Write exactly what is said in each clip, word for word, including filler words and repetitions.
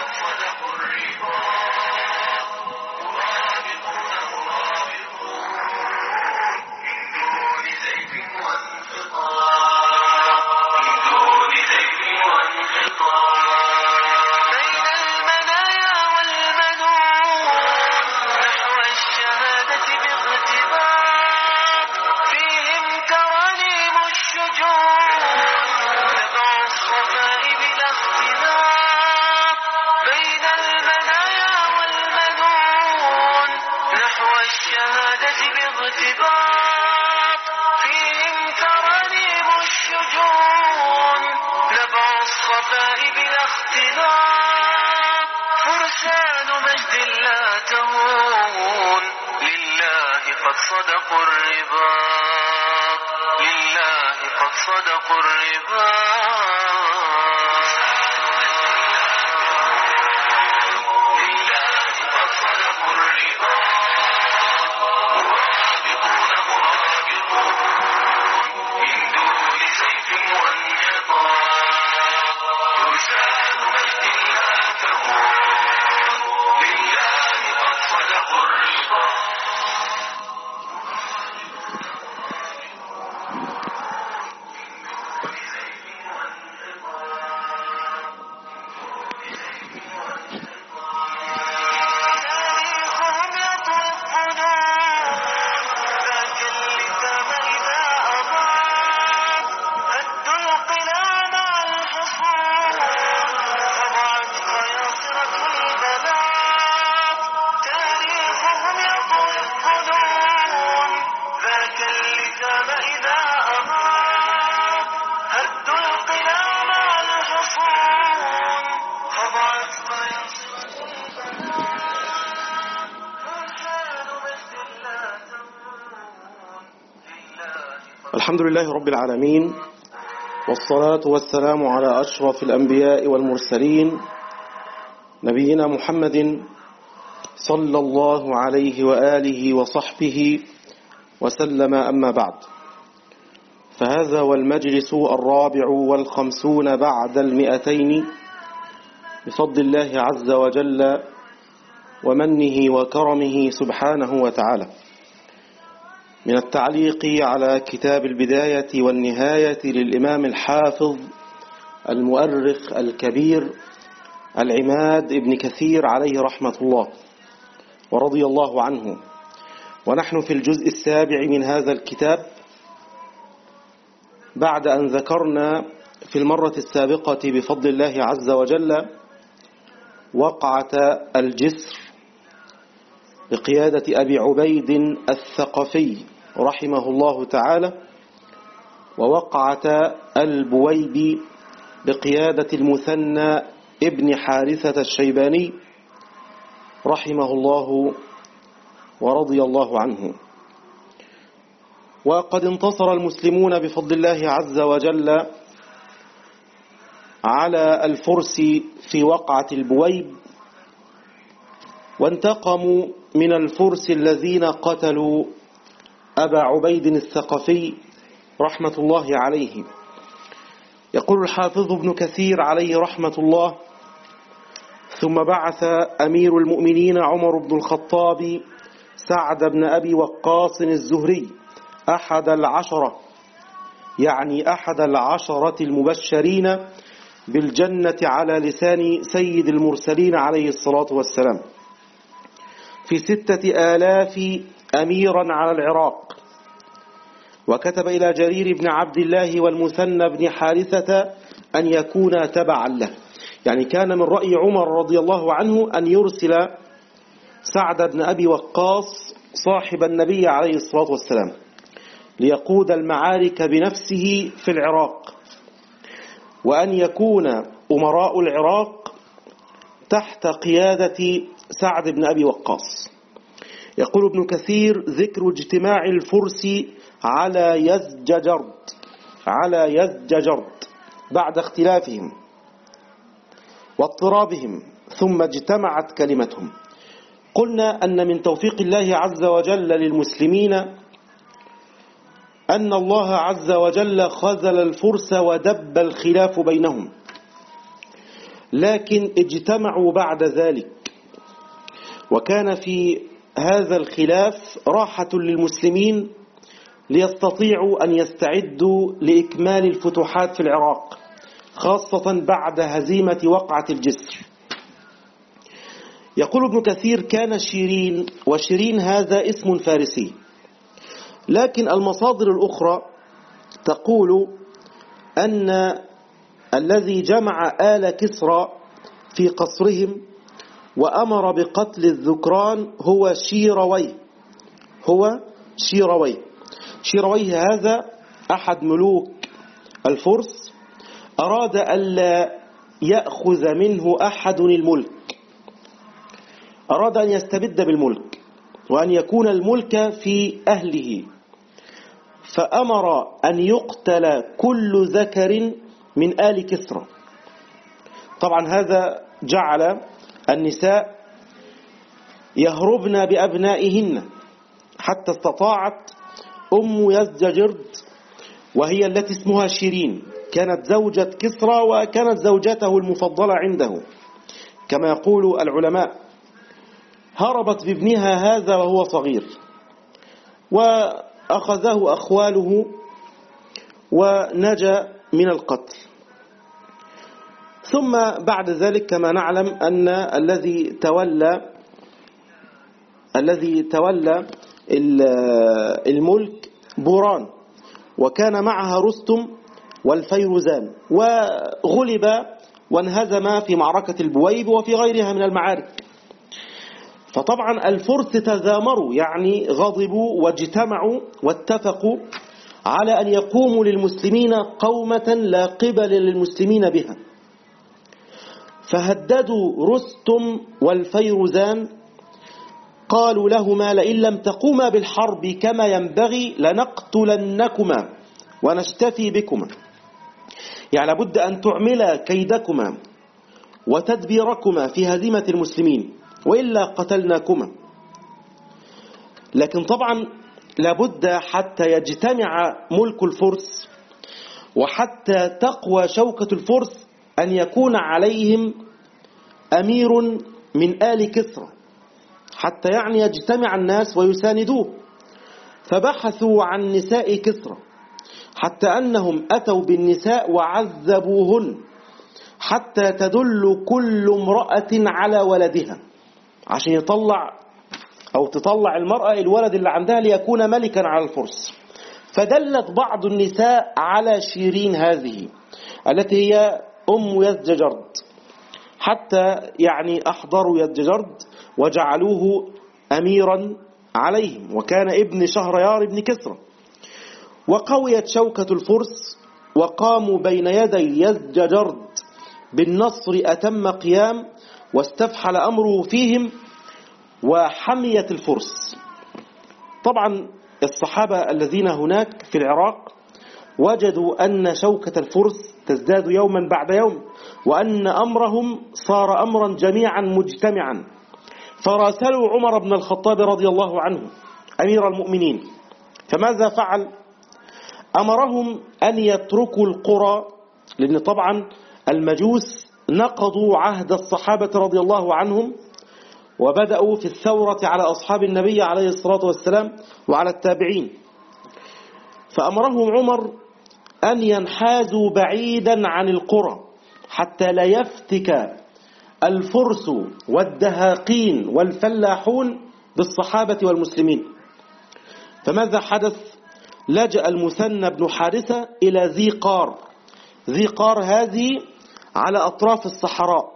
الحمد لله رب العالمين، والصلاة والسلام على أشرف الأنبياء والمرسلين نبينا محمد صلى الله عليه وآله وصحبه وسلم. أما بعد، فهذا والمجلس الرابع والخمسون بعد المئتين بفضل الله عز وجل ومنه وكرمه سبحانه وتعالى، من التعليق على كتاب البداية والنهاية للإمام الحافظ المؤرخ الكبير العماد ابن كثير عليه رحمة الله ورضي الله عنه. ونحن في الجزء السابع من هذا الكتاب، بعد أن ذكرنا في المرة السابقة بفضل الله عز وجل وقعة الجسر بقيادة أبي عبيد الثقفي رحمه الله تعالى، ووقعة البويب بقيادة المثنى ابن حارثة الشيباني رحمه الله ورضي الله عنه. وقد انتصر المسلمون بفضل الله عز وجل على الفرس في وقعة البويب، وانتقموا من الفرس الذين قتلوا أبا عبيد الثقفي رحمة الله عليه. يقول الحافظ ابن كثير عليه رحمة الله: ثم بعث أمير المؤمنين عمر بن الخطاب سعد بن أبي وقاص الزهري أحد العشرة، يعني أحد العشرة المبشرين بالجنة على لسان سيد المرسلين عليه الصلاة والسلام، في ستة آلاف أميرا على العراق. وكتب إلى جرير بن عبد الله والمثنى بن حارثة أن يكون تبعا له، يعني كان من رأي عمر رضي الله عنه أن يرسل سعد بن أبي وقاص صاحب النبي عليه الصلاة والسلام ليقود المعارك بنفسه في العراق، وأن يكون أمراء العراق تحت قيادة سعد بن أبي وقاص. يقول ابن كثير: ذكر اجتماع الفرس على يزججرد على يزججرد بعد اختلافهم واضطرابهم، ثم اجتمعت كلمتهم. قلنا أن من توفيق الله عز وجل للمسلمين أن الله عز وجل خذل الفرس ودب الخلاف بينهم، لكن اجتمعوا بعد ذلك، وكان في هذا الخلاف راحة للمسلمين ليستطيعوا أن يستعدوا لإكمال الفتوحات في العراق، خاصة بعد هزيمة وقعة الجسر. يقول ابن كثير: كان شيرين، وشيرين هذا اسم فارسي، لكن المصادر الأخرى تقول أن الذي جمع آل كسرى في قصرهم وأمر بقتل الذكران هو شيرويه هو شيرويه شيرويه هذا أحد ملوك الفرس، أراد ألا يأخذ منه أحد الملك، أراد أن يستبد بالملك وأن يكون الملك في أهله، فأمر أن يقتل كل ذكر من آل كسرى. طبعا هذا جعل النساء يهربن بأبنائهن، حتى استطاعت أم يزدجرد، وهي التي اسمها شيرين، كانت زوجة كسرى وكانت زوجته المفضلة عنده كما يقول العلماء، هربت بابنها هذا وهو صغير، وأخذه أخواله ونجا من القتل. ثم بعد ذلك كما نعلم أن الذي تولى الذي تولى الملك بوران، وكان معها رستم والفيروزان، وغلب وانهزم في معركة البويب وفي غيرها من المعارك. فطبعا الفرس تذامروا، يعني غضبوا واجتمعوا واتفقوا على أن يقوموا للمسلمين قومة لا قبل للمسلمين بها، فهددوا رستم والفيروزان، قالوا لهما: لئن لم تقوما بالحرب كما ينبغي لنقتلنكما ونشتفي بكما، يعني لابد أن تعملا كيدكما وتدبيركما في هزيمة المسلمين، وإلا قتلناكما. لكن طبعا لابد حتى يجتمع ملك الفرس وحتى تقوى شوكة الفرس أن يكون عليهم أمير من آل كسرى، حتى يعني يجتمع الناس ويساندوه. فبحثوا عن نساء كسرى، حتى أنهم أتوا بالنساء وعذبوهن حتى تدل كل امرأة على ولدها، عشان يطلع أو تطلع المرأة الولد اللي عندها ليكون ملكا على الفرس. فدلت بعض النساء على شيرين هذه التي هي أم يزدجرد، حتى يعني أحضروا يزدجرد وجعلوه أميرا عليهم، وكان ابن شهريار ابن كسرى. وقويت شوكة الفرس وقاموا بين يدي يزدجرد بالنصر أتم قيام، واستفحل أمره فيهم وحمية الفرس. طبعا الصحابة الذين هناك في العراق وجدوا أن شوكة الفرس تزداد يوما بعد يوم، وأن أمرهم صار أمرا جميعا مجتمعا، فراسلوا عمر بن الخطاب رضي الله عنه أمير المؤمنين. فماذا فعل؟ أمرهم أن يتركوا القرى، لأن طبعا المجوس نقضوا عهد الصحابة رضي الله عنهم وبدأوا في الثورة على أصحاب النبي عليه الصلاة والسلام وعلى التابعين. فأمرهم عمر أن ينحازوا بعيدا عن القرى حتى لا يفتك الفرس والدهاقين والفلاحون بالصحابة والمسلمين. فماذا حدث؟ لجأ المثنى بن حارثة إلى ذي قار. ذي قار هذه على أطراف الصحراء،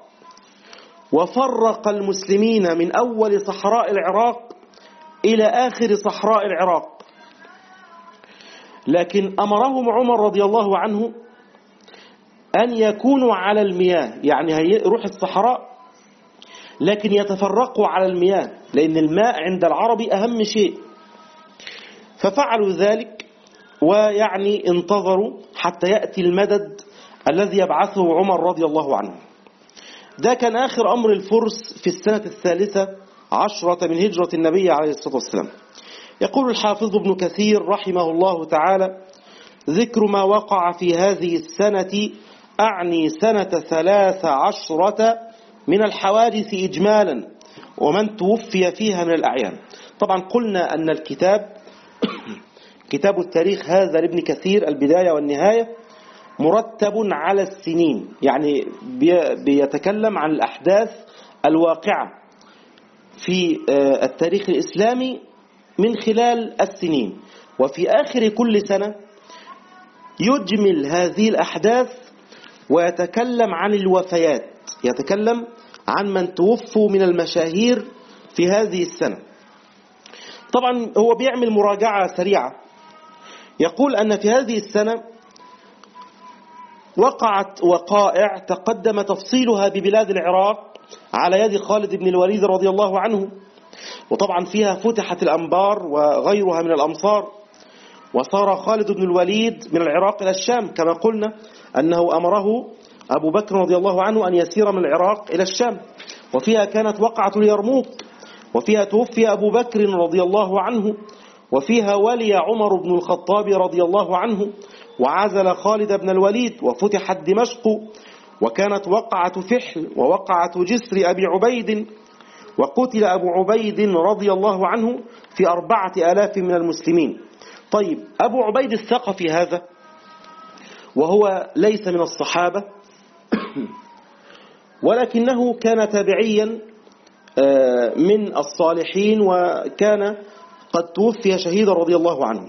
وفرق المسلمين من أول صحراء العراق إلى آخر صحراء العراق. لكن أمرهم عمر رضي الله عنه أن يكونوا على المياه، يعني هيروح الصحراء لكن يتفرقوا على المياه، لأن الماء عند العرب أهم شيء. ففعلوا ذلك، ويعني انتظروا حتى يأتي المدد الذي يبعثه عمر رضي الله عنه. ده كان آخر أمر الفرس في السنة الثالثة عشرة من هجرة النبي عليه الصلاة والسلام. يقول الحافظ ابن كثير رحمه الله تعالى: ذكر ما وقع في هذه السنة أعني سنة ثلاث عشرة من الحوادث إجمالا ومن توفي فيها من الأعيان. طبعا قلنا أن الكتاب كتاب التاريخ هذا لابن كثير البداية والنهاية مرتب على السنين، يعني بيتكلم عن الأحداث الواقعة في التاريخ الإسلامي من خلال السنين، وفي آخر كل سنة يجمل هذه الأحداث ويتكلم عن الوفيات، يتكلم عن من توفوا من المشاهير في هذه السنة. طبعا هو بيعمل مراجعة سريعة، يقول أن في هذه السنة وقعت وقائع تقدم تفصيلها ببلاد العراق على يد خالد بن الوليد رضي الله عنه، وطبعا فيها فتحت الأنبار وغيرها من الأمصار، وصار خالد بن الوليد من العراق إلى الشام، كما قلنا أنه أمره أبو بكر رضي الله عنه أن يسير من العراق إلى الشام. وفيها كانت وقعة اليرموك، وفيها توفي أبو بكر رضي الله عنه، وفيها ولي عمر بن الخطاب رضي الله عنه وعزل خالد بن الوليد، وفتحت دمشق، وكانت وقعة فحل ووقعة جسر أبي عبيد، وقتل أبو عبيد رضي الله عنه في أربعة آلاف من المسلمين. طيب أبو عبيد الثقفي هذا وهو ليس من الصحابة ولكنه كان تابعيا من الصالحين، وكان قد توفي شهيدا رضي الله عنه.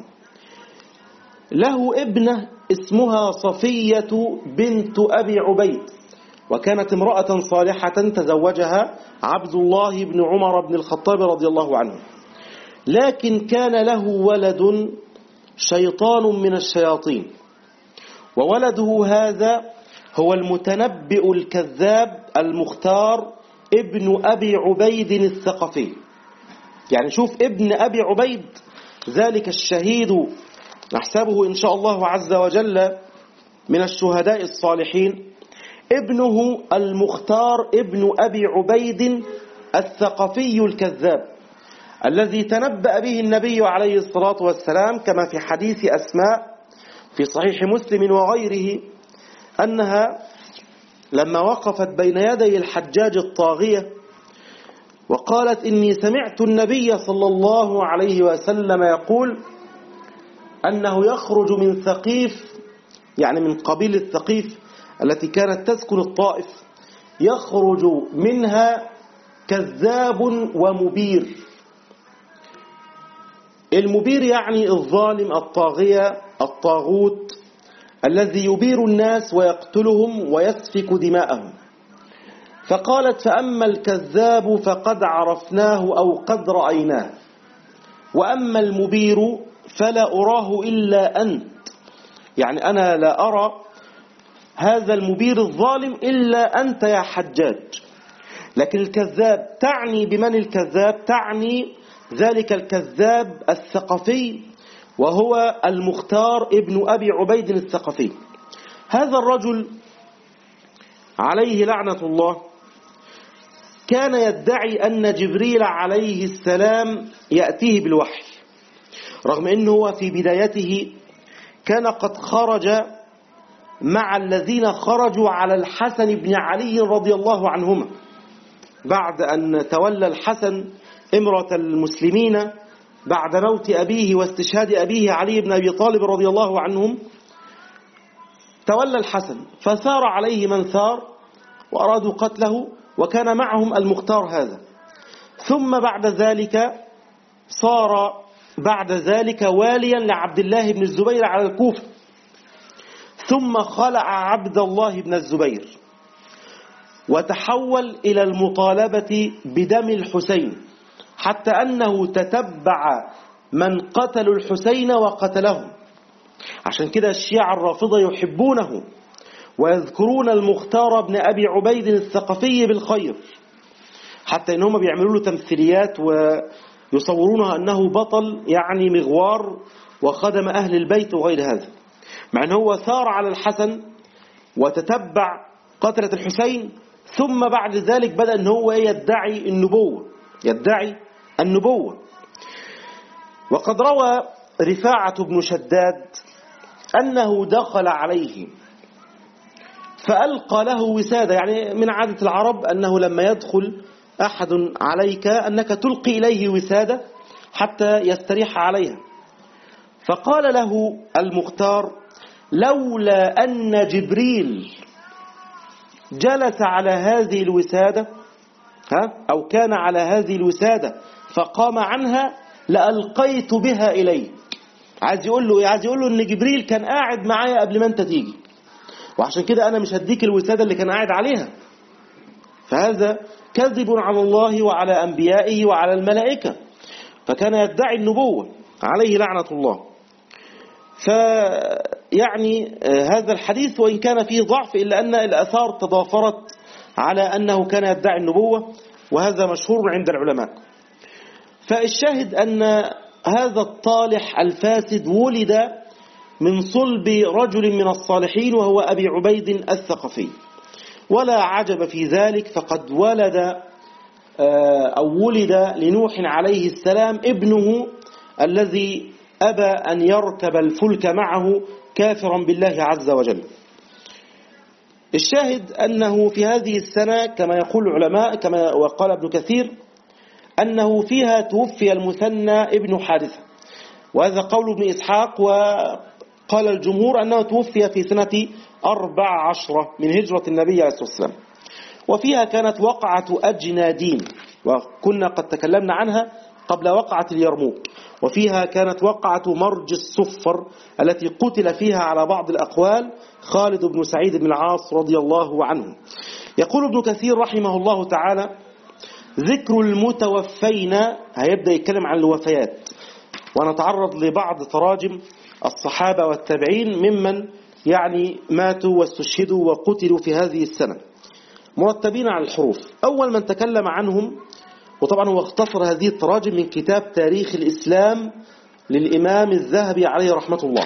له ابنة اسمها صفية بنت أبي عبيد، وكانت امرأة صالحة تزوجها عبد الله بن عمر بن الخطاب رضي الله عنه، لكن كان له ولد شيطان من الشياطين، وولده هذا هو المتنبئ الكذاب المختار ابن أبي عبيد الثقفي. يعني شوف ابن أبي عبيد ذلك الشهيد نحسبه إن شاء الله عز وجل من الشهداء الصالحين، ابنه المختار ابن أبي عبيد الثقفي الكذاب الذي تنبأ به النبي عليه الصلاة والسلام كما في حديث أسماء في صحيح مسلم وغيره، أنها لما وقفت بين يدي الحجاج الطاغية وقالت إني سمعت النبي صلى الله عليه وسلم يقول أنه يخرج من ثقيف، يعني من قبيلة ثقيف التي كانت تسكن الطائف، يخرج منها كذاب ومبير. المبير يعني الظالم الطاغية الطاغوت الذي يبير الناس ويقتلهم ويسفك دماءهم. فقالت فأما الكذاب فقد عرفناه أو قد رأيناه، وأما المبير فلا أراه إلا أنت، يعني أنا لا أرى هذا المبير الظالم إلا أنت يا حجاج. لكن الكذاب تعني بمن الكذاب؟ تعني ذلك الكذاب الثقفي وهو المختار ابن أبي عبيد الثقفي. هذا الرجل عليه لعنة الله كان يدعي أن جبريل عليه السلام يأتيه بالوحي، رغم أنه في بدايته كان قد خرج مع الذين خرجوا على الحسن بن علي رضي الله عنهما بعد أن تولى الحسن إمرة المسلمين بعد موت أبيه واستشهاد أبيه علي بن أبي طالب رضي الله عنهم. تولى الحسن فثار عليه من ثار وأرادوا قتله، وكان معهم المختار هذا. ثم بعد ذلك صار بعد ذلك واليا لعبد الله بن الزبير على الكوفة، ثم خلع عبد الله بن الزبير وتحول إلى المطالبة بدم الحسين، حتى أنه تتبع من قتلوا الحسين وقتلهم. عشان كده الشيعة الرافضة يحبونه ويذكرون المختار بن أبي عبيد الثقفي بالخير، حتى إنهم بيعملوا له تمثيليات ويصورونه أنه بطل يعني مغوار وخدم أهل البيت وغير هذا، مع أنه هو ثار على الحسن وتتبع قتلة الحسين، ثم بعد ذلك بدأ أنه هو يدعي النبوة يدعي النبوة. وقد روى رفاعة بن شداد أنه دخل عليه فألقى له وسادة. يعني من عادة العرب أنه لما يدخل أحد عليك أنك تلقي إليه وسادة حتى يستريح عليها. فقال له المختار: لولا أن جبريل جلس على هذه الوسادة ها أو كان على هذه الوسادة فقام عنها لألقيت بها إليه. عايز يقول له عايز يقول له إن جبريل كان قاعد معايا قبل ما أنت تيجي، وعشان كده أنا مش هديك الوسادة اللي كان قاعد عليها. فهذا كذب على الله وعلى أنبيائه وعلى الملائكة، فكان يدعي النبوة عليه لعنة الله. فيعني هذا الحديث وإن كان فيه ضعف إلا أن الآثار تضافرت على أنه كان يدعي النبوة، وهذا مشهور عند العلماء. فالشاهد أن هذا الطالح الفاسد ولد من صلب رجل من الصالحين وهو أبي عبيد الثقفي، ولا عجب في ذلك، فقد ولد أو ولد لنوح عليه السلام ابنه الذي أبى أن يركب الفلك معه كافرا بالله عز وجل. الشاهد أنه في هذه السنة كما يقول العلماء كما وقال ابن كثير أنه فيها توفي المثنى ابن حارثة، وهذا قول ابن إسحاق. وقال الجمهور أنه توفي في سنة أربع عشرة من هجرة النبي عليه الصلاة والسلام. وفيها كانت وقعة أجنادين، وكنا قد تكلمنا عنها قبل وقعة اليرموك. وفيها كانت وقعة مرج الصفر التي قتل فيها على بعض الأقوال خالد بن سعيد بن العاص رضي الله عنه. يقول ابن كثير رحمه الله تعالى: ذكر المتوفين، هيبدأ يتكلم عن الوفيات، ونتعرض لبعض تراجم الصحابة والتابعين ممن يعني ماتوا واستشهدوا وقتلوا في هذه السنة مرتبين على الحروف. أول من تكلم عنهم، وطبعا هو اختصر هذه التراجم من كتاب تاريخ الإسلام للإمام الذهبي عليه رحمة الله،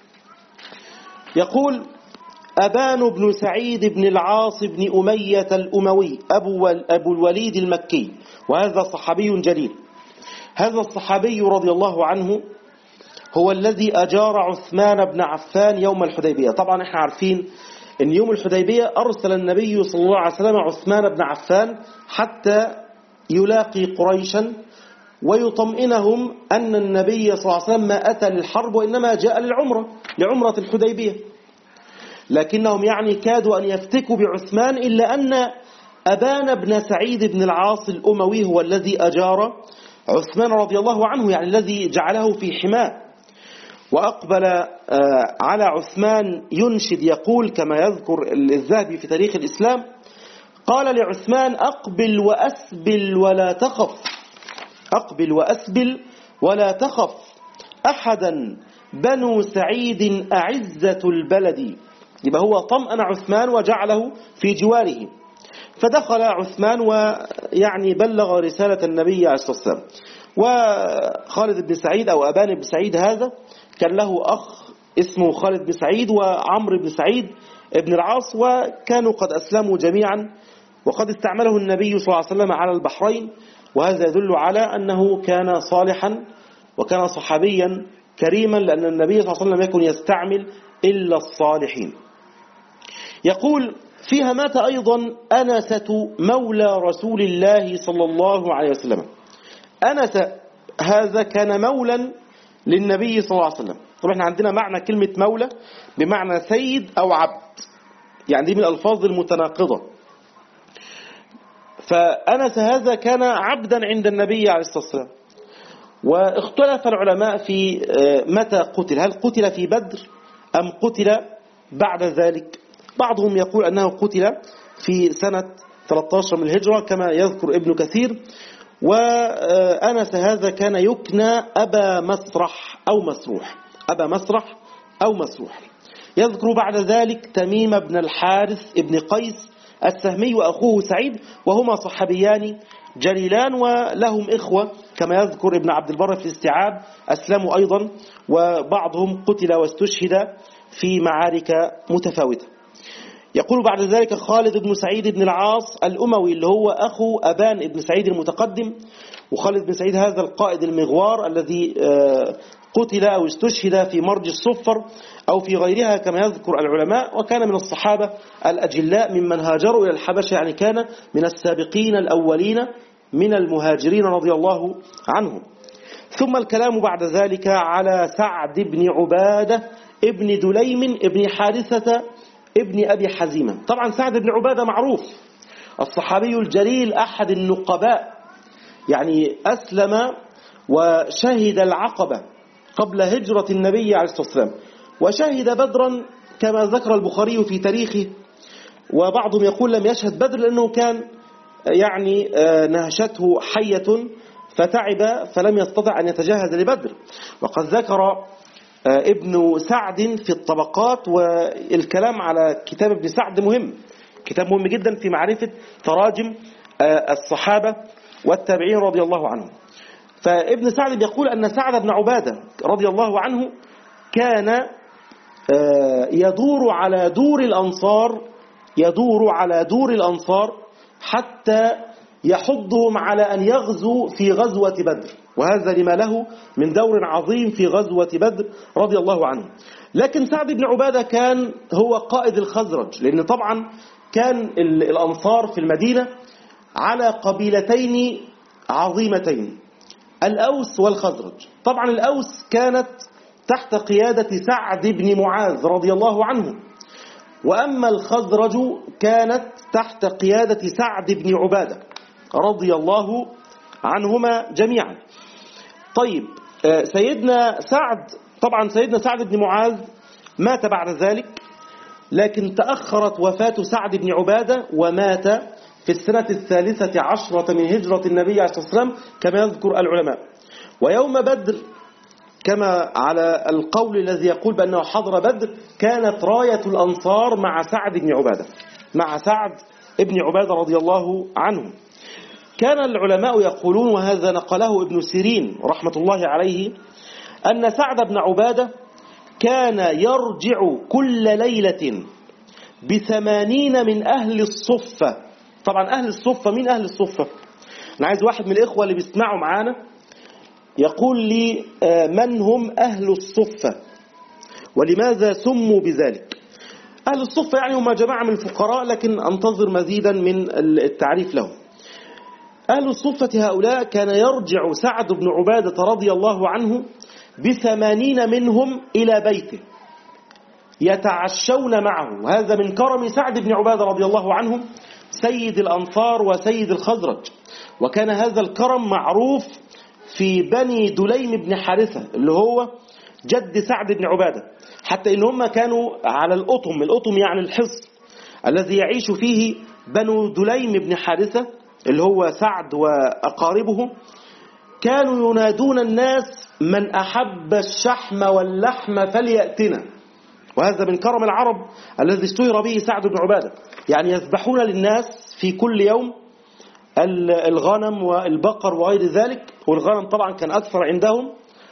يقول: أبان بن سعيد بن العاص بن أمية الأموي أبو, أبو الوليد المكي، وهذا صحابي جليل. هذا الصحابي رضي الله عنه هو الذي أجار عثمان بن عفان يوم الحديبية. طبعا احنا عارفين ان يوم الحديبية أرسل النبي صلى الله عليه وسلم عثمان بن عفان حتى يلاقي قريشا ويطمئنهم أن النبي صلى الله عليه وسلم ما أتى للحرب وإنما جاء للعمرة لعمرة الحديبية. لكنهم يعني كادوا أن يفتكوا بعثمان، إلا أن أبان بن سعيد بن العاص الأموي هو الذي أجار عثمان رضي الله عنه، يعني الذي جعله في حماه. وأقبل على عثمان ينشد، يقول كما يذكر الذهبي في تاريخ الإسلام: قال لعثمان: أقبل وأسبل ولا تخف، أقبل وأسبل ولا تخف، أحدا بنو سعيد أعزة البلد. يبقى هو طمأن عثمان وجعله في جواره. فدخل عثمان ويعني بلغ رسالة النبي عليه الصلاة والسلام. وخالد بن سعيد أو أبان بن سعيد هذا كان له أخ اسمه خالد بن سعيد وعمرو بن سعيد ابن العاص، وكانوا قد أسلموا جميعا، وقد استعمله النبي صلى الله عليه وسلم على البحرين. وهذا يدل على أنه كان صالحا وكان صحابيا كريما، لأن النبي صلى الله عليه وسلم يكن يستعمل إلا الصالحين. يقول: فيها مات أيضا أنسة مولى رسول الله صلى الله عليه وسلم. أنس هذا كان مولا للنبي صلى الله عليه وسلم. طبعا احنا عندنا معنى كلمة مولى بمعنى سيد أو عبد، يعني دي من الألفاظ المتناقضة. فأنس هذا كان عبدا عند النبي عليه الصلاة والسلام. واختلف العلماء في متى قتل، هل قتل في بدر أم قتل بعد ذلك؟ بعضهم يقول أنه قتل في سنة ثلاثة عشر من الهجرة كما يذكر ابن كثير. وأنس هذا كان يكنى أبا مسرح أو مسروح، أبا مسرح أو مسروح. يذكر بعد ذلك تميم بن الحارث ابن قيس السهمي وأخوه سعيد، وهما صحابيان جليلان ولهم إخوة كما يذكر ابن عبد البر في الاستيعاب أسلموا أيضا، وبعضهم قتل واستشهد في معارك متفاوتة. يقول بعد ذلك خالد بن سعيد بن العاص الأموي اللي هو أخو أبان بن سعيد المتقدم. وخالد بن سعيد هذا القائد المغوار الذي قتل أو استشهد في مرج الصفر أو في غيرها كما يذكر العلماء، وكان من الصحابة الأجلاء ممن هاجروا إلى الحبشة، يعني كان من السابقين الأولين من المهاجرين رضي الله عنهم. ثم الكلام بعد ذلك على سعد بن عبادة ابن دليم ابن حارثة ابن أبي حزيمة. طبعا سعد بن عبادة معروف، الصحابي الجليل أحد النقباء، يعني أسلم وشهد العقبة قبل هجرة النبي عليه الصلاة والسلام، وشهد بدرا كما ذكر البخاري في تاريخه، وبعضهم يقول لم يشهد بدر لأنه كان يعني نهشته حية فتعب فلم يستطع أن يتجهز لبدر. وقد ذكر ابن سعد في الطبقات، والكلام على كتاب ابن سعد مهم، كتاب مهم جدا في معرفة تراجم الصحابة والتابعين رضي الله عنهم. فابن سعد يقول أن سعد بن عبادة رضي الله عنه كان يدور على دور الأنصار يدور على دور الأنصار حتى يحضهم على أن يغزوا في غزوة بدر، وهذا لما له من دور عظيم في غزوة بدر رضي الله عنه. لكن سعد بن عبادة كان هو قائد الخزرج، لأن طبعا كان الأنصار في المدينة على قبيلتين عظيمتين، الأوس والخزرج. طبعا الأوس كانت تحت قيادة سعد بن معاذ رضي الله عنه، وأما الخزرج كانت تحت قيادة سعد بن عبادة رضي الله عنهما جميعا. طيب سيدنا سعد، طبعا سيدنا سعد بن معاذ مات بعد ذلك، لكن تأخرت وفاة سعد بن عبادة ومات في السنة الثالثة عشرة من هجرة النبي عليه الصلاة والسلام كما يذكر العلماء. ويوم بدر كما على القول الذي يقول بأنه حضر بدر كانت راية الأنصار مع سعد بن عبادة مع سعد بن عبادة رضي الله عنه. كان العلماء يقولون، وهذا نقله ابن سيرين رحمة الله عليه، أن سعد بن عبادة كان يرجع كل ليلة بثمانين من أهل الصفة. طبعا أهل الصفة، من أهل الصفة؟ أنا عايز واحد من الإخوة اللي بيسمعوا معانا يقول لي من هم أهل الصفة ولماذا سموا بذلك. أهل الصفة يعني هم جماعة من الفقراء، لكن أنتظر مزيدا من التعريف لهم. أهل الصفة هؤلاء كان يرجع سعد بن عبادة رضي الله عنه بثمانين منهم إلى بيته يتعشون معه، وهذا من كرم سعد بن عبادة رضي الله عنه سيد الأنصار وسيد الخزرج. وكان هذا الكرم معروف في بني دليم بن حارثة اللي هو جد سعد بن عبادة، حتى إن هم كانوا على الأطم. الأطم يعني الحصن الذي يعيش فيه بنو دليم بن حارثة اللي هو سعد وأقاربه. كانوا ينادون الناس من أحب الشحم واللحم فليأتنا، وهذا من كرم العرب الذي اشتهر به سعد بن عبادة. يعني يذبحون للناس في كل يوم الغنم والبقر وغير ذلك، والغنم طبعا كان أكثر عندهم،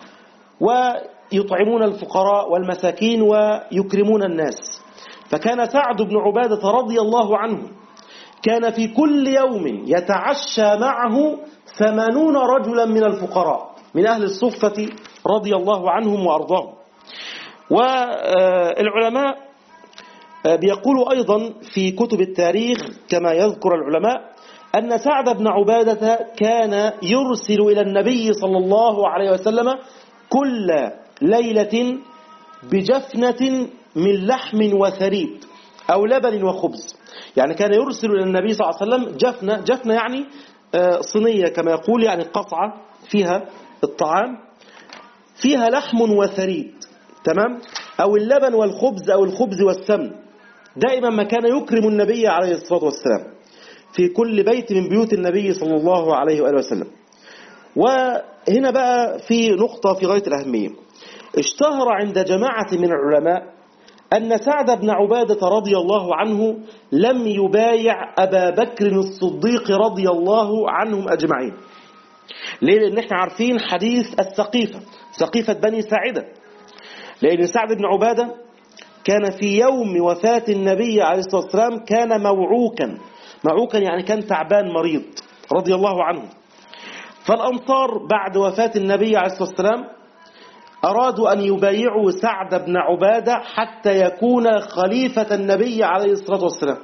ويطعمون الفقراء والمساكين ويكرمون الناس. فكان سعد بن عبادة رضي الله عنه كان في كل يوم يتعشى معه ثمانون رجلا من الفقراء من أهل الصفة رضي الله عنهم وأرضاهم. والعلماء بيقولوا أيضا في كتب التاريخ كما يذكر العلماء أن سعد بن عبادة كان يرسل إلى النبي صلى الله عليه وسلم كل ليلة بجفنة من لحم وثريد أو لبن وخبز. يعني كان يرسل إلى النبي صلى الله عليه وسلم جفنة جفنة يعني صينية كما يقول، يعني قصعة فيها الطعام فيها لحم وثريد، تمام، أو اللبن والخبز أو الخبز والسمن. دائما ما كان يكرم النبي عليه الصلاة والسلام في كل بيت من بيوت النبي صلى الله عليه وآله وسلم. وهنا بقى في نقطة في غاية الأهمية. اشتهر عند جماعة من العلماء أن سعد بن عبادة رضي الله عنه لم يبايع أبا بكر الصديق رضي الله عنهم أجمعين. ليه؟ لأن احنا عارفين حديث السقيفة، سقيفة بني ساعدة. لأن سعد بن عبادة كان في يوم وفاة النبي عليه الصلاة والسلام كان موعوكا، موعوكا يعني كان تعبان مريض رضي الله عنه. فالأنصار بعد وفاة النبي عليه الصلاة والسلام أرادوا أن يبايعوا سعد بن عبادة حتى يكون خليفة النبي عليه الصلاة والسلام،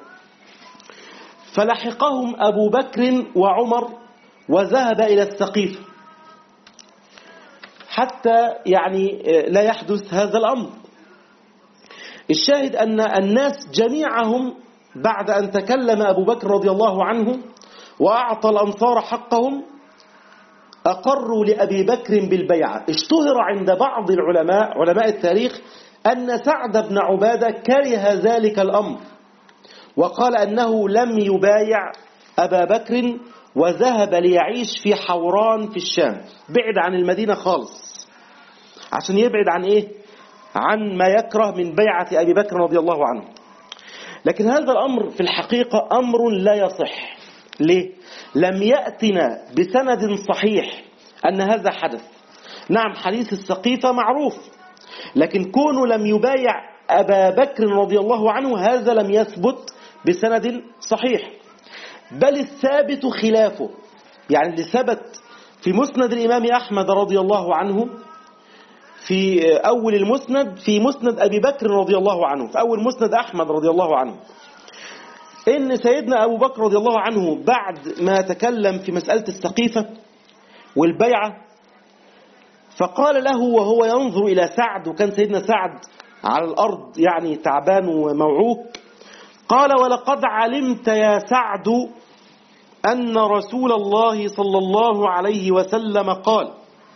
فلحقهم أبو بكر وعمر وذهب إلى السقيفة حتى يعني لا يحدث هذا الأمر. الشاهد أن الناس جميعهم بعد أن تكلم أبو بكر رضي الله عنه وأعطى الأنصار حقهم أقروا لأبي بكر بالبيعة. اشتهر عند بعض العلماء علماء التاريخ أن سعد بن عبادة كره ذلك الأمر وقال أنه لم يبايع أبا بكر وذهب ليعيش في حوران في الشام، بعد عن المدينة خالص عشان يبعد عن إيه؟ عن ما يكره من بيعة أبي بكر رضي الله عنه. لكن هذا الأمر في الحقيقة أمر لا يصح. ليه؟ لم يأتنا بسند صحيح أن هذا حدث. نعم حديث السقيفة معروف، لكن كونه لم يبايع أبا بكر رضي الله عنه هذا لم يثبت بسند صحيح، بل الثابت خلافه. يعني اللي ثبت في مسند الإمام أحمد رضي الله عنه في أول المسند في مسند أبي بكر رضي الله عنه في أول مسند أحمد رضي الله عنه إن سيدنا أبو بكر رضي الله عنه بعد ما تكلم في مسألة السقيفة والبيعة فقال له وهو ينظر إلى سعد، وكان سيدنا سعد على الأرض يعني تعبان وموعوك، قال ولقد علمت يا سعد أن رسول الله صلى الله عليه وسلم قال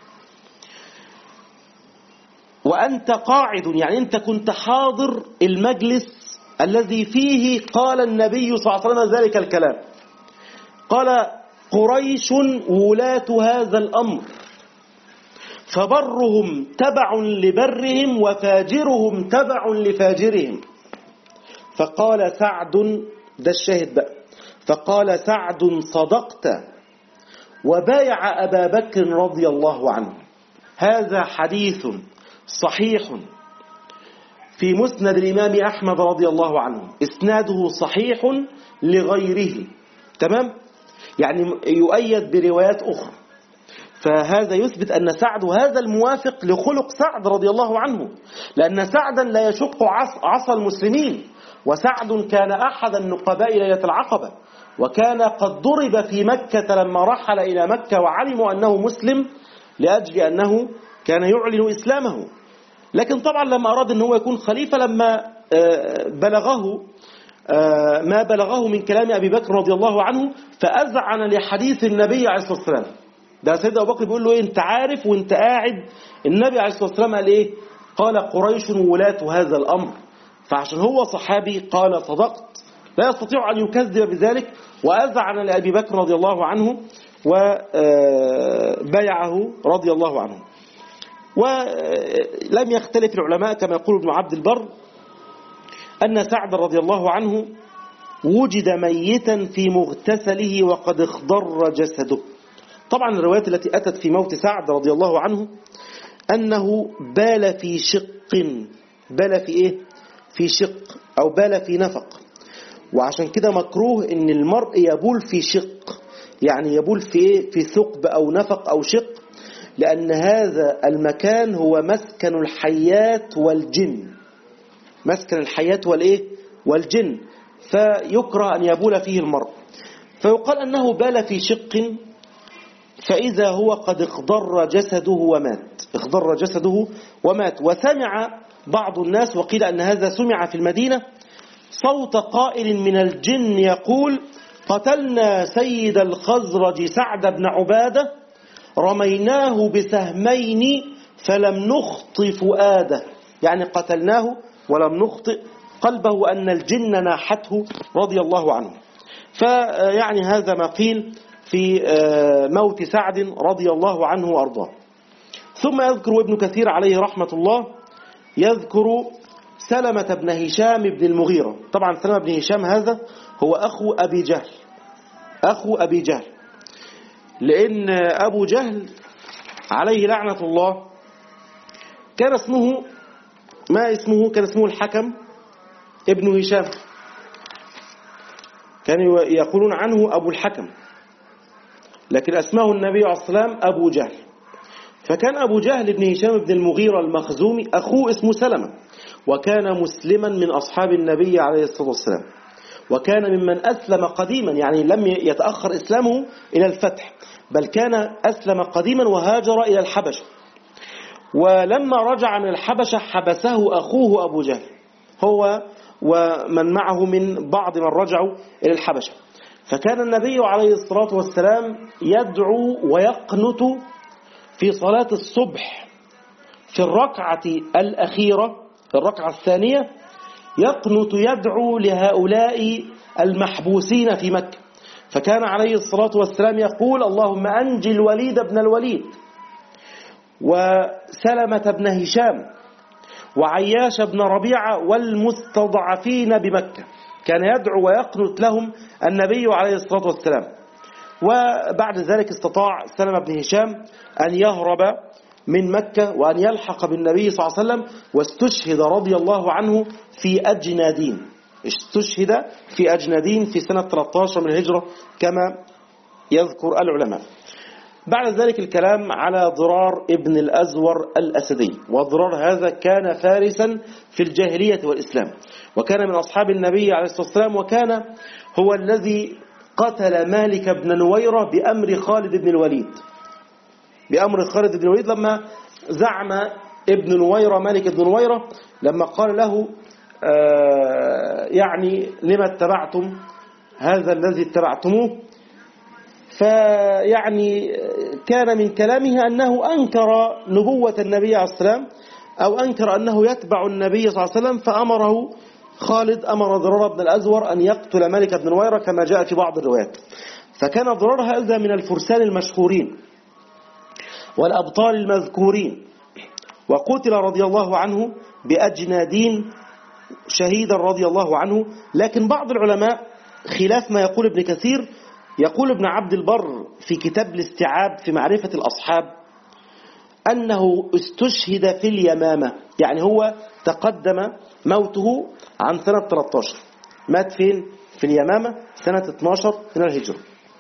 وأنت قاعد، يعني أنت كنت حاضر المجلس الذي فيه قال النبي صلى الله عليه وسلم ذلك الكلام. قال قريش ولاة هذا الأمر فبرهم تبع لبرهم وفاجرهم تبع لفاجرهم. فقال سعد، ده الشاهد بقى، فقال سعد صدقت وبايع أبا بكر رضي الله عنه. هذا حديث صحيح في مسند الإمام أحمد رضي الله عنه، إسناده صحيح لغيره، تمام؟ يعني يؤيد بروايات أخرى. فهذا يثبت أن سعد هذا الموافق لخلق سعد رضي الله عنه، لأن سعدا لا يشق عصا المسلمين، وسعد كان أحد النقباء ليلة العقبة، وكان قد ضرب في مكة لما رحل إلى مكة وعلموا أنه مسلم لأجل أنه كان يعلن إسلامه. لكن طبعا لما أراد أنه يكون خليفة، لما بلغه ما بلغه من كلام أبي بكر رضي الله عنه فأذعن لحديث النبي عليه الصلاة والسلام. ده سيدنا أبو بكر بيقول له إيه؟ أنت عارف وأنت قاعد النبي عليه الصلاة والسلام قال إيه؟ قال قريش ولاة هذا الأمر. فعشان هو صحابي قال صدقت، لا يستطيع أن يكذب بذلك، وأذعن لأبي بكر رضي الله عنه وبايعه رضي الله عنه. ولم يختلف العلماء كما يقول ابن عبد البر أن سعد رضي الله عنه وجد ميتا في مغتسله وقد اخضر جسده. طبعا الروايات التي أتت في موت سعد رضي الله عنه أنه بال في شق، بال في إيه؟ في شق أو بال في نفق. وعشان كده مكروه إن المرء يبول في شق، يعني يبول في إيه؟ في ثقب أو نفق أو شق، لأن هذا المكان هو مسكن الحيات والجن، مسكن الحيات والإيه؟ والجن، فيكره أن يبول فيه المرء. فيقال أنه بال في شق فإذا هو قد اخضر جسده ومات، اخضر جسده ومات. وسمع بعض الناس، وقيل أن هذا سمع في المدينة، صوت قائل من الجن يقول قتلنا سيد الخزرج سعد بن عبادة رميناه بسهمين فلم نخطئ فؤاده، يعني قتلناه ولم نخطئ قلبه، أن الجن ناحته رضي الله عنه. فيعني هذا ما قيل في موت سعد رضي الله عنه وأرضاه. ثم يذكر ابن كثير عليه رحمة الله، يذكر سلمة بن هشام بن المغيرة. طبعا سلمة بن هشام هذا هو أخو أبي جهل، أخو أبي جهل، لأن أبو جهل عليه لعنة الله كان اسمه ما اسمه كان اسمه الحكم ابن هشام، كانوا يقولون عنه أبو الحكم، لكن اسمه النبي عليه الصلاة والسلام أبو جهل. فكان أبو جهل بن هشام بن المغيرة المخزومي أخوه اسمه سلمة، وكان مسلما من أصحاب النبي عليه الصلاة والسلام، وكان ممن أسلم قديما، يعني لم يتأخر إسلامه إلى الفتح، بل كان أسلم قديما وهاجر إلى الحبشة. ولما رجع من الحبشة حبسه أخوه أبو جهل، هو ومن معه من بعض من رجعوا إلى الحبشة. فكان النبي عليه الصلاة والسلام يدعو ويقنت في صلاة الصبح في الركعة الأخيرة، الركعة الثانية، يقنت يدعو لهؤلاء المحبوسين في مكة. فكان عليه الصلاة والسلام يقول: اللهم أنجي الوليد بن الوليد وسلمة بن هشام وعياش بن ربيعة والمستضعفين بمكة. كان يدعو ويقنت لهم النبي عليه الصلاة والسلام. وبعد ذلك استطاع سلمة بن هشام أن يهرب من مكة وأن يلحق بالنبي صلى الله عليه وسلم، واستشهد رضي الله عنه في أجنادين، استشهد في أجنادين في سنة ثلاثة عشر من الهجرة كما يذكر العلماء. بعد ذلك الكلام على ضرار ابن الأزور الأسدي. وضرار هذا كان فارسا في الجاهلية والإسلام، وكان من أصحاب النبي عليه الصلاة والسلام، وكان هو الذي قتل مالك بن نويرة بأمر خالد بن الوليد، بأمر خالد بن الوليد لما زعم ابن نويرة، مالك بن نويرة، لما قال له آه يعني لما اتبعتم هذا الذي اتبعتموه، فيعني كان من كلامه أنه أنكر نبوة النبي عليه السلام، أو أنكر أنه يتبع النبي صلى الله عليه وسلم، فأمره خالد، أمر ضرار بن الأزور أن يقتل مالك بن نويرة كما جاء في بعض الروايات. فكان ضرار هذا من الفرسان المشهورين والأبطال المذكورين، وقتل رضي الله عنه بأجنادين شهيدا رضي الله عنه. لكن بعض العلماء خلاف ما يقول ابن كثير، يقول ابن عبد البر في كتاب الاستيعاب في معرفة الأصحاب أنه استشهد في اليمامة، يعني هو تقدم موته عن سنة ثلاثة عشر، مات فين؟ في اليمامة سنة اثني عشر من الهجرة.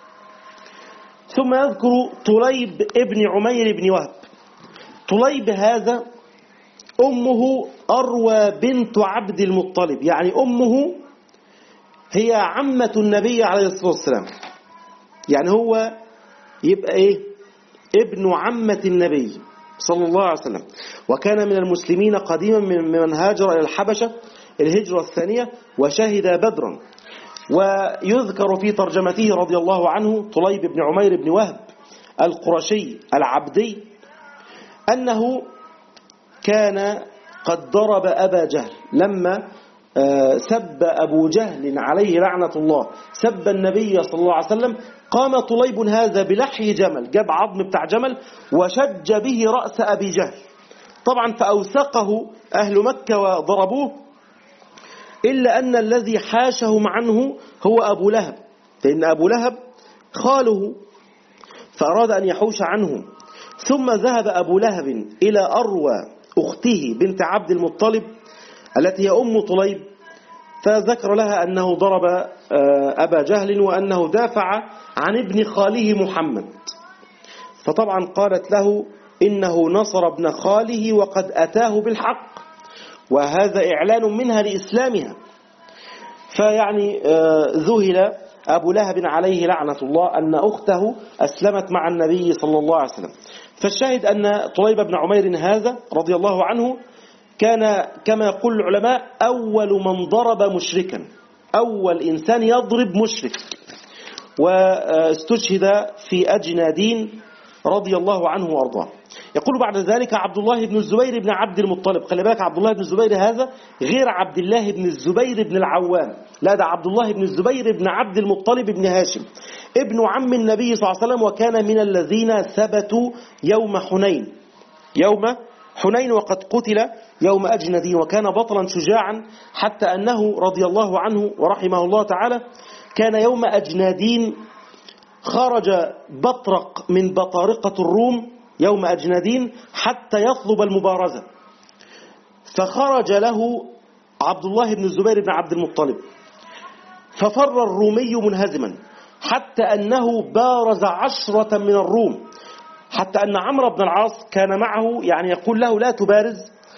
ثم يذكر طليب ابن عمير بن وهب. طليب هذا أمه أروى بنت عبد المطلب، يعني أمه هي عمة النبي عليه الصلاة والسلام، يعني هو يبقى إيه؟ ابن عمة النبي صلى الله عليه وسلم. وكان من المسلمين قديما من هاجر إلى الحبشة الهجرة الثانية وشهد بدرا. ويذكر في ترجمته رضي الله عنه طليب بن عمير بن وهب القرشي العبدي أنه كان قد ضرب أبا جهل لما سب أبو جهل عليه لعنة الله، سب النبي صلى الله عليه وسلم. قام طليب هذا بلحي جمل، جاب عظم بتاع جمل وشج به رأس أبي جهل، طبعا فأوثقه أهل مكة وضربوه، إلا أن الذي حاشهم عنه هو أبو لهب، لأن أبو لهب خاله، فأراد أن يحوش عنه. ثم ذهب أبو لهب إلى أروى أخته بنت عبد المطلب التي هي أم طليب، فذكر لها أنه ضرب أبا جهل وأنه دافع عن ابن خاله محمد. فطبعا قالت له إنه نصر ابن خاله وقد أتاه بالحق، وهذا إعلان منها لإسلامها. فيعني ذهل أبو لهب عليه لعنة الله أن أخته أسلمت مع النبي صلى الله عليه وسلم. فالشاهد أن طليب بن عمير هذا رضي الله عنه كان كما يقول العلماء أول من ضرب مشركا، أول إنسان يضرب مشرك، واستشهد في أجنادين رضي الله عنه وأرضاه. يقول بعد ذلك عبد الله بن الزبير بن عبد المطلب. خلي بالك عبد الله بن الزبير هذا غير عبد الله بن الزبير بن العوام، لا ده عبد الله بن الزبير بن عبد المطلب بن هاشم ابن عم النبي صلى الله عليه وسلم، وكان من الذين ثبتوا يوم حنين، يوم حنين وقد قتل يوم أجندين، وكان بطلا شجاعا حتى أنه رضي الله عنه ورحمه الله تعالى كان يوم أجنادين خرج بطرق من بطارقة الروم يوم أجنادين حتى يطلب المبارزة، فخرج له عبد الله بن الزبير بن عبد المطلب، ففر الرومي منهزما حتى أنه بارز عشرة من الروم، حتى أن عمرو بن العاص كان معه يعني يقول له لا تبارز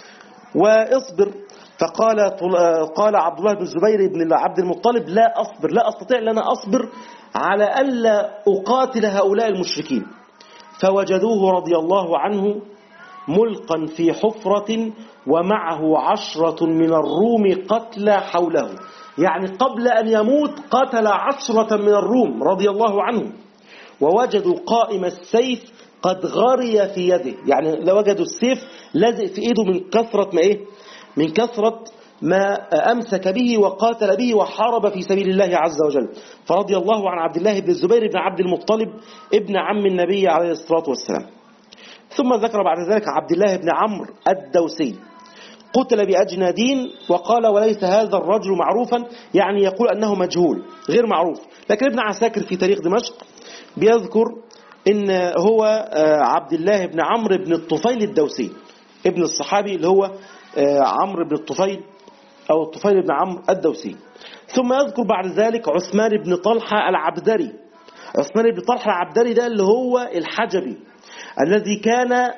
واصبر. فقال قال عبد الله بن الزبير بن عبد المطلب لا أصبر، لا أستطيع أن أنا أصبر على ألا أقاتل هؤلاء المشركين. فوجدوه رضي الله عنه ملقا في حفرة ومعه عشرة من الروم قتلى حوله، يعني قبل أن يموت قتل عشرة من الروم رضي الله عنه. ووجدوا قائم السيف قد غري في يده، يعني لو وجدوا السيف لازق في إيده من كثرة ما إيه من كثرة ما أمسك به وقاتل به وحارب في سبيل الله عز وجل. فرضي الله عن عبد الله بن الزبير بن عبد المطلب ابن عم النبي عليه الصلاة والسلام. ثم ذكر بعد ذلك عبد الله بن عمرو الدوسي قتل بأجنادين، وقال وليس هذا الرجل معروفا، يعني يقول أنه مجهول غير معروف. لكن ابن عساكر في تاريخ دمشق بيذكر إن هو عبد الله بن عمرو بن الطفيل الدوسي، ابن الصحابي اللي هو عمرو بن الطفيل أو الطفيل بن عمرو الدوسي. ثم يذكر بعد ذلك عثمان بن طلحة العبدري. عثمان بن طلحة العبدري ده اللي هو الحجبي الذي كان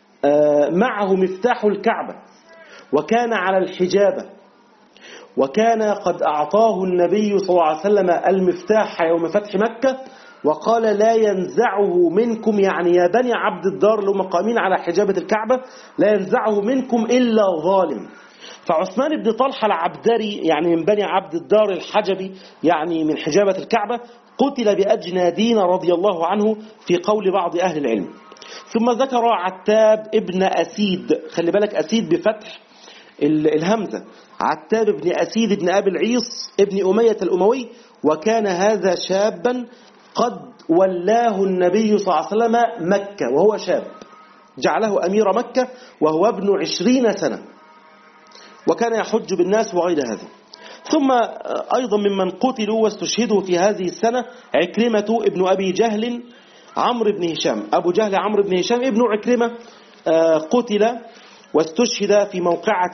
معه مفتاح الكعبة وكان على الحجابة، وكان قد أعطاه النبي صلى الله عليه وسلم المفتاح يوم فتح مكة وقال لا ينزعه منكم، يعني يا بني عبد الدار اللي هم قائمين على حجابة الكعبة لا ينزعه منكم إلا ظالم. فعثمان بن طلحة العبدري يعني من بني عبد الدار الحجبي، يعني من حجابة الكعبة، قتل بأجنادين رضي الله عنه في قول بعض أهل العلم. ثم ذكر عتاب ابن أسيد، خلي بالك أسيد بفتح الهمزة، عتاب ابن أسيد ابن أبي العيص ابن أمية الأموي، وكان هذا شابا قد ولاه النبي صلى الله عليه وسلم مكة وهو شاب، جعله أمير مكة وهو ابن عشرين سنة، وكان يحج بالناس وغير هذا. ثم أيضا ممن قتلوا واستشهدوا في هذه السنة عكرمة ابن أبي جهل عمرو بن هشام، أبو جهل عمرو بن هشام ابن عكرمة قتل واستشهد في موقعة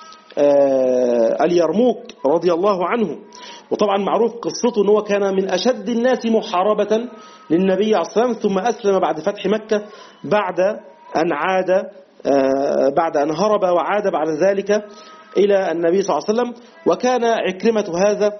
اليرموك رضي الله عنه. وطبعا معروف قصته أنه كان من أشد الناس محاربة للنبي عليه الصلاة والسلام، ثم أسلم بعد فتح مكة بعد أن عاد بعد أن هرب وعاد بعد ذلك إلى النبي صلى الله عليه وسلم. وكان عكرمة هذا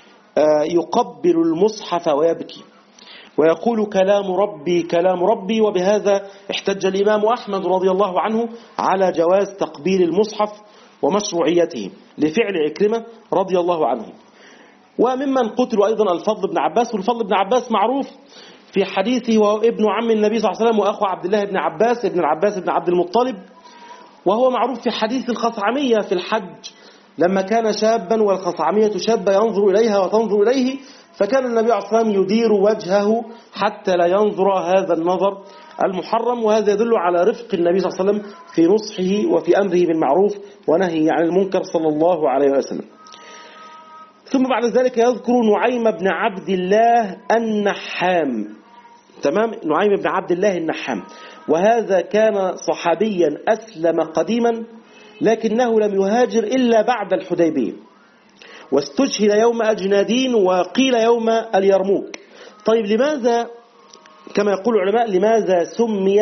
يقبل المصحف ويبكي ويقول كلام ربي كلام ربي، وبهذا احتج الإمام أحمد رضي الله عنه على جواز تقبيل المصحف ومشروعيته لفعل عكرمة رضي الله عنه. وممن قتلوا أيضا الفضل بن عباس، والفضل بن عباس معروف في حديثه وهو ابن عم النبي صلى الله عليه وسلم وأخو عبد الله بن عباس ابن العباس بن عبد المطلب، وهو معروف في حديث الخصعمية في الحج لما كان شابا والخصعمية شابة ينظر إليها وتنظر إليه، فكان النبي عليه الصلاة والسلام يدير وجهه حتى لا ينظر هذا النظر المحرم. وهذا يدل على رفق النبي صلى الله عليه وسلم في نصحه وفي أمره بالمعروف ونهيه عن المنكر صلى الله عليه وسلم. ثم بعد ذلك يذكر نعيم بن عبد الله النحام، تمام، نعيم بن عبد الله النحام، وهذا كان صحابيا أسلم قديما لكنه لم يهاجر إلا بعد الحديبية، واستشهد يوم أجنادين وقيل يوم اليرموك. طيب لماذا كما يقول العلماء لماذا سمي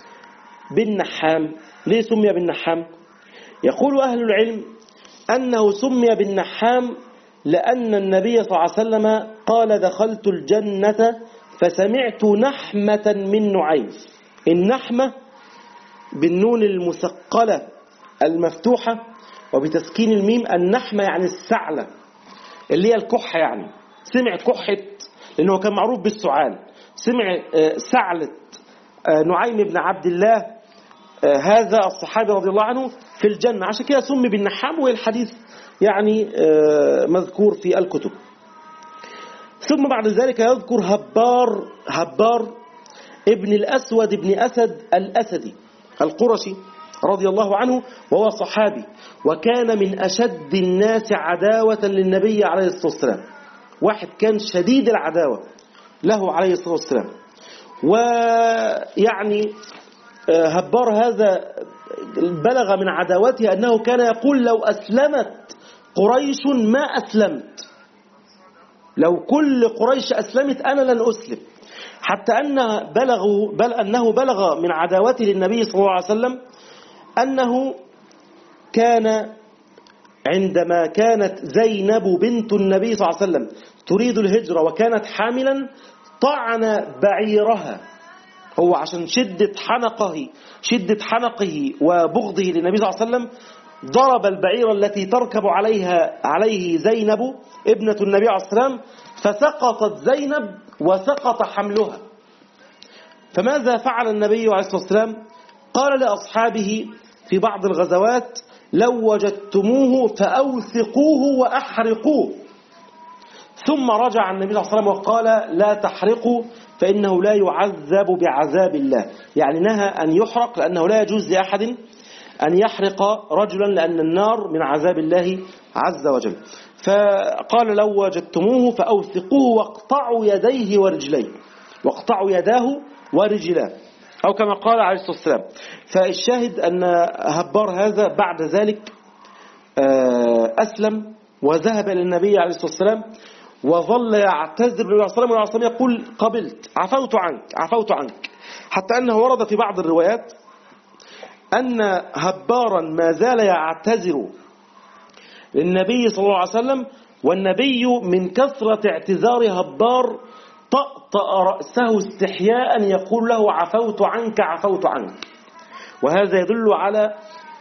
بالنحام؟ ليه سمي بالنحام؟ يقول أهل العلم أنه سمي بالنحام لأن النبي صلى الله عليه وسلم قال دخلت الجنة فسمعت نحمة من نعيم. النحمة بالنون المثقلة المفتوحة وبتسكين الميم، النحمة يعني السعلة اللي هي الكحة، يعني سمع كحة لأنه كان معروف بالسعال، سمع سعلة نعيم بن عبد الله هذا الصحابي رضي الله عنه في الجنة، عشان كده سمي بالنحام، والحديث يعني مذكور في الكتب. ثم بعد ذلك يذكر هبار هبار ابن الأسود ابن أسد الأسدي القرشي رضي الله عنه، وهو صحابي وكان من أشد الناس عداوة للنبي عليه الصلاة والسلام، واحد كان شديد العداوة له عليه الصلاة والسلام. ويعني هبار هذا بلغ من عداوته أنه كان يقول لو أسلمت قريش ما أسلمت، لو كل قريش أسلمت أنا لن أسلم. حتى أن بلغوا بل أنه بلغ من عداوته للنبي صلى الله عليه وسلم أنه كان عندما كانت زينب بنت النبي صلى الله عليه وسلم تريد الهجرة وكانت حاملا طعن بعيرها، هو عشان شدة حنقه شدة حنقه وبغضه للنبي صلى الله عليه وسلم ضرب البعير التي تركب عليها عليه زينب ابنة النبي عليه الصلاة والسلام، فسقطت زينب وسقط حملها. فماذا فعل النبي عليه الصلاة والسلام؟ قال لأصحابه في بعض الغزوات: لو وجدتموه فأوثقوه وأحرقوه. ثم رجع النبي صلى الله عليه وسلم وقال: لا تحرقوا فإنه لا يعذب بعذاب الله، يعني نهى أن يحرق لأنه لا يجوز لأحد أن يحرق رجلا لأن النار من عذاب الله عز وجل. فقال: لو وجدتموه فأوثقوه واقطعوا يديه ورجليه، واقطعوا يداه ورجلاه، أو كما قال عليه الصلاة والسلام. فالشاهد أن هبار هذا بعد ذلك أسلم وذهب إلى النبي عليه الصلاة والسلام وظل يعتذر بالله صلى الله عليه وسلم يقول: قبلت، عفوت عنك عفوت عنك حتى أنه ورد في بعض الروايات أن هبارا ما زال يعتذر للنبي صلى الله عليه وسلم، والنبي من كثرة اعتذار هبار طأطأ رأسه استحياء يقول له: عفوت عنك عفوت عنك. وهذا يدل على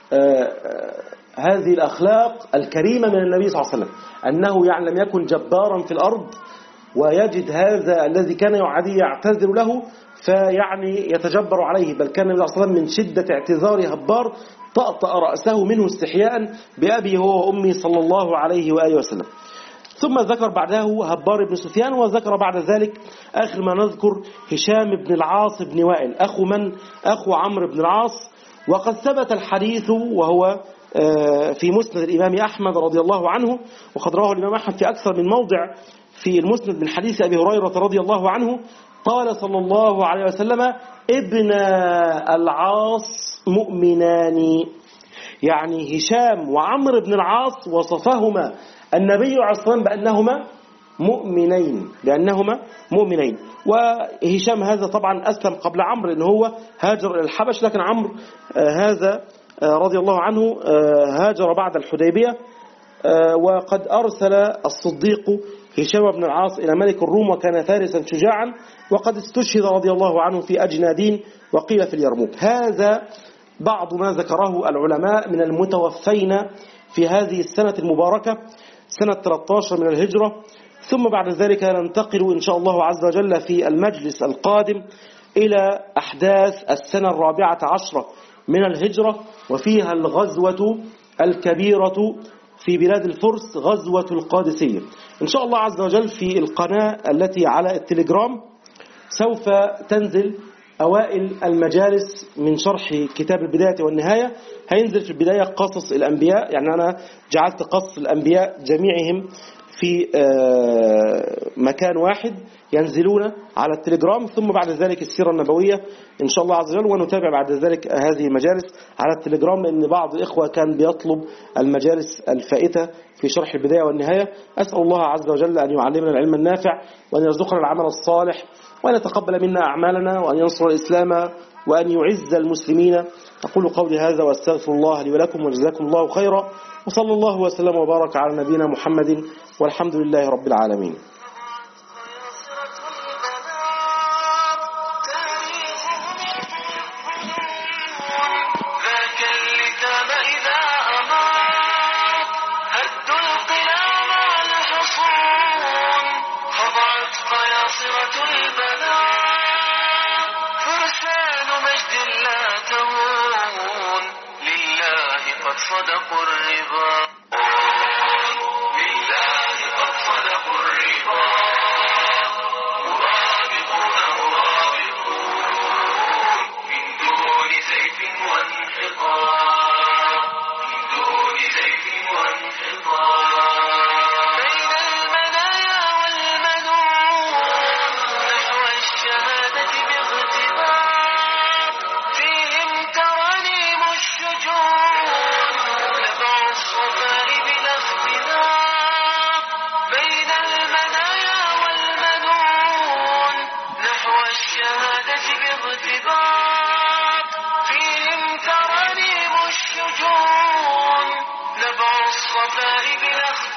هذه الأخلاق الكريمة من النبي صلى الله عليه وسلم، أنه يعني لم يكن جبارا في الأرض ويجد هذا الذي كان يعاديه يعتذر له فيعني يتجبر عليه، بل كان النبي صلى الله عليه وسلم من شدة اعتذار هبار طأطأ رأسه منه استحياء بأبي هو وأمي صلى الله عليه وآله وسلم. ثم ذكر بعده هبار بن سفيان، وذكر بعد ذلك آخر ما نذكر هشام بن العاص بن وائل، أخو من؟ أخو عمرو بن العاص. وقد ثبت الحديث وهو في مسند الإمام أحمد رضي الله عنه، وقد رواه الإمام أحمد في أكثر من موضع في المسند من حديث أبي هريرة رضي الله عنه قال صلى الله عليه وسلم: ابن العاص مؤمنان، يعني هشام وعمرو بن العاص وصفهما النبي عليه الصلاة والسلام بأنهما مؤمنين بأنهما مؤمنين. وهشام هذا طبعا أسلم قبل عمرو، إن هو هاجر إلى الحبش، لكن عمرو هذا رضي الله عنه هاجر بعد الحديبية. وقد أرسل الصديق هشام بن العاص إلى ملك الروم، وكان فارسا شجاعا، وقد استشهد رضي الله عنه في أجنادين وقيل في اليرموك. هذا بعض ما ذكره العلماء من المتوفين في هذه السنة المباركة، سنة ثلاثة عشر من الهجرة. ثم بعد ذلك ننتقل إن شاء الله عز وجل في المجلس القادم إلى أحداث السنة الرابعة عشرة من الهجرة، وفيها الغزوة الكبيرة في بلاد الفرس، غزوة القادسية. إن شاء الله عز وجل في القناة التي على التليجرام سوف تنزل أوائل المجالس من شرح كتاب البداية والنهاية. هينزل في البداية قصص الأنبياء، يعني أنا جعلت قصص الأنبياء جميعهم في مكان واحد ينزلون على التليجرام، ثم بعد ذلك السيرة النبوية إن شاء الله عز وجل، ونتابع بعد ذلك هذه المجالس على التليجرام، لأن بعض الإخوة كان بيطلب المجالس الفائتة في شرح البداية والنهاية. أسأل الله عز وجل أن يعلمنا العلم النافع، وأن يرزقنا العمل الصالح، وأن يتقبل منا أعمالنا، وأن ينصر الإسلام، وأن يعز المسلمين. أقول قولي هذا وأستغفر الله لي ولكم، وجزاكم الله خيرا، وصلى الله وسلم وبارك على نبينا محمد، والحمد لله رب العالمين. صدقوا الربا بالله قد صدقوا الربا مرابطون مرابطون من دون سيف وانحطاط من دون سيف وانحطاط بين المنايا والمنون نحو الشهادة باغتباط فيهم ترانيم الشجون الصفا الصفاء بلا